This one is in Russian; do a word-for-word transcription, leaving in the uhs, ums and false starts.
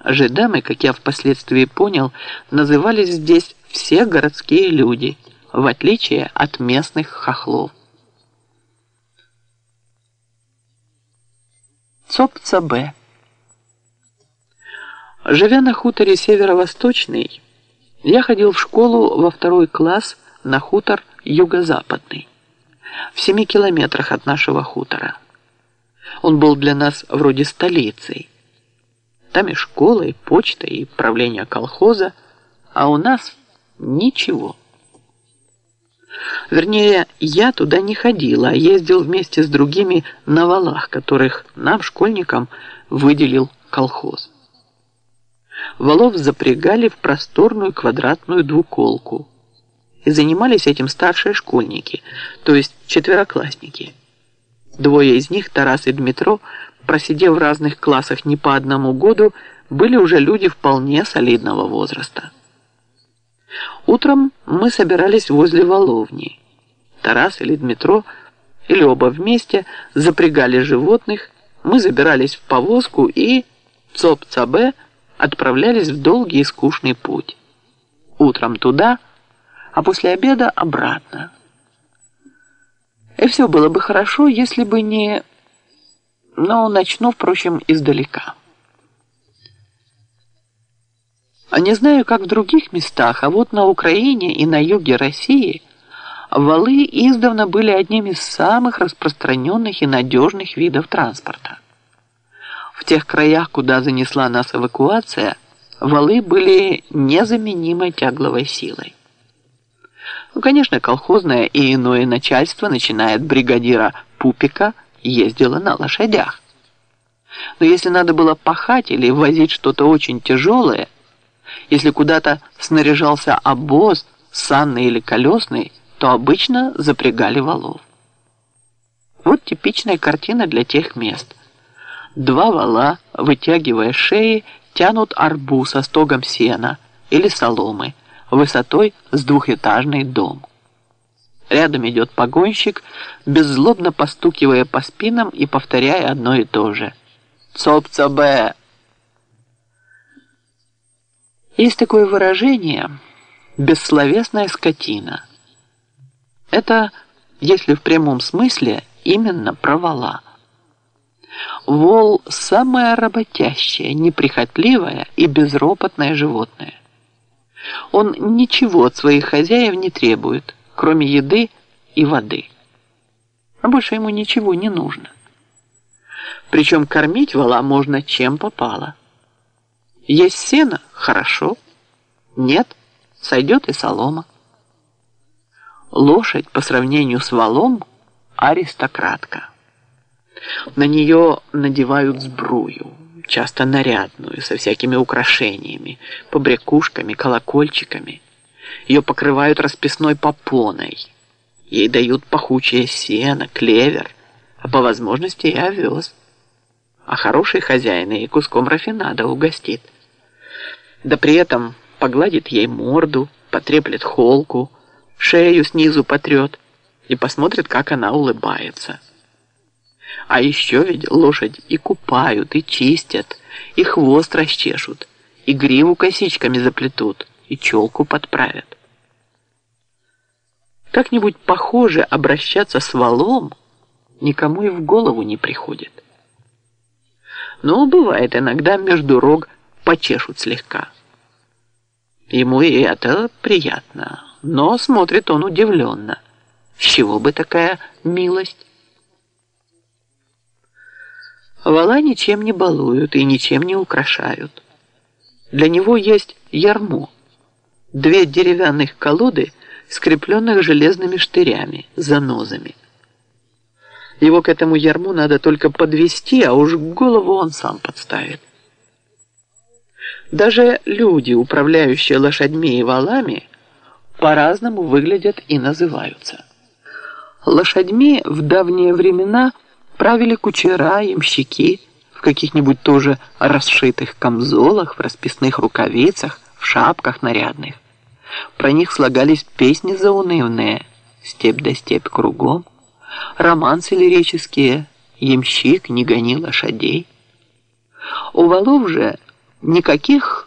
Жидами, как я впоследствии понял, назывались здесь все городские люди, в отличие от местных хохлов. Цопца-Б. Живя на хуторе Северо-Восточный, я ходил в школу во второй класс на хутор Юго-Западный, в семи километрах от нашего хутора. Он был для нас вроде столицей. Там и школа, и почта, и правление колхоза, а у нас ничего. Вернее, я туда не ходил, а ездил вместе с другими на валах, которых нам, школьникам, выделил колхоз. Валов запрягали в просторную квадратную двуколку. И занимались этим старшие школьники, то есть четвероклассники. Двое из них, Тарас и Дмитро, просидев в разных классах не по одному году, были уже люди вполне солидного возраста. Утром мы собирались возле Воловни. Тарас или Дмитро, или оба вместе, запрягали животных, мы забирались в повозку и, цоп-цабе, отправлялись в долгий и скучный путь. Утром туда, а после обеда обратно. И все было бы хорошо, если бы не... Но начну, впрочем, издалека. А не знаю, как в других местах, а вот на Украине и на юге России валы издавна были одним из самых распространенных и надежных видов транспорта. В тех краях, куда занесла нас эвакуация, валы были незаменимой тягловой силой. Ну, конечно, колхозное и иное начальство, начиная от бригадира Пупика, ездило на лошадях. Но если надо было пахать или возить что-то очень тяжелое, если куда-то снаряжался обоз, санный или колесный, то обычно запрягали валов. Вот типичная картина для тех мест. Два вала, вытягивая шеи, тянут арбу со стогом сена или соломы, высотой с двухэтажный дом. Рядом идет погонщик, беззлобно постукивая по спинам и повторяя одно и то же. «Цоп-цабе!» Есть такое выражение «бессловесная скотина». Это, если в прямом смысле, именно про вола. Вол – самое работящее, неприхотливое и безропотное животное. Он ничего от своих хозяев не требует, кроме еды и воды. А больше ему ничего не нужно. Причем кормить вола можно чем попало. Есть сено – хорошо. Нет – сойдет и солома. Лошадь по сравнению с волом – аристократка. На нее надевают сбрую, часто нарядную, со всякими украшениями, побрякушками, колокольчиками. Ее покрывают расписной попоной. Ей дают пахучее сено, клевер, а по возможности и овес. А хороший хозяин и куском рафинада угостит. Да при этом погладит ей морду, потреплет холку, шею снизу потрет и посмотрит, как она улыбается. А еще ведь лошадь и купают, и чистят, и хвост расчешут, и гриву косичками заплетут, и челку подправят. Как-нибудь похоже обращаться с валом никому и в голову не приходит. Но бывает иногда между рог почешут слегка. Ему и это приятно, но смотрит он удивленно. С чего бы такая милость? Вола ничем не балуют и ничем не украшают. Для него есть ярмо. Две деревянных колоды, скрепленных железными штырями, занозами. Его к этому ярму надо только подвести, а уж голову он сам подставит. Даже люди, управляющие лошадьми и валами, по-разному выглядят и называются. Лошадьми в давние времена правили кучера, ямщики в каких-нибудь тоже расшитых камзолах, в расписных рукавицах, в шапках нарядных. Про них слагались песни заунывные, степь да степь кругом, романсы лирические, ямщик, не гони лошадей. У валов же Никаких